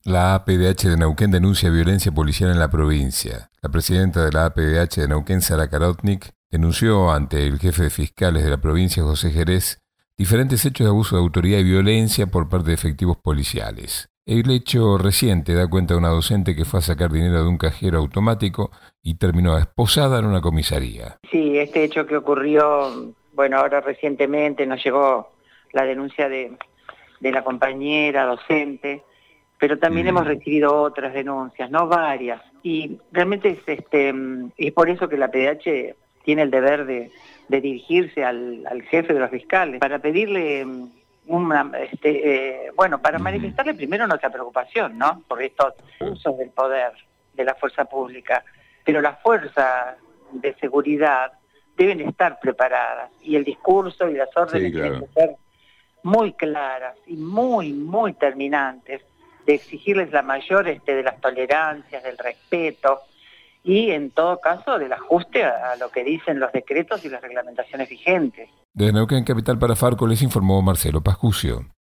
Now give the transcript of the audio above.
La APDH de Neuquén denuncia violencia policial en la provincia. La presidenta de la APDH de Neuquén, Sara Karotnik, denunció ante el jefe de fiscales de la provincia, José Jerez, diferentes hechos de abuso de autoridad y violencia por parte de efectivos policiales. El hecho reciente da cuenta de una docente que fue a sacar dinero de un cajero automático y terminó esposada en una comisaría. Sí, este hecho que ocurrió, bueno, ahora recientemente nos llegó la denuncia de la compañera docente, pero también hemos recibido otras denuncias, no varias, y realmente es por eso que la PDH tiene el deber de dirigirse al jefe de los fiscales para pedirle para manifestarle primero nuestra preocupación, ¿no? Por estos usos del poder de la fuerza pública, pero las fuerzas de seguridad deben estar preparadas y el discurso y las órdenes tienen que ser muy claras y muy terminantes, de exigirles la mayor de las tolerancias, del respeto y en todo caso del ajuste a lo que dicen los decretos y las reglamentaciones vigentes. Desde Neuquén Capital para Farco les informó Marcelo Pascucio.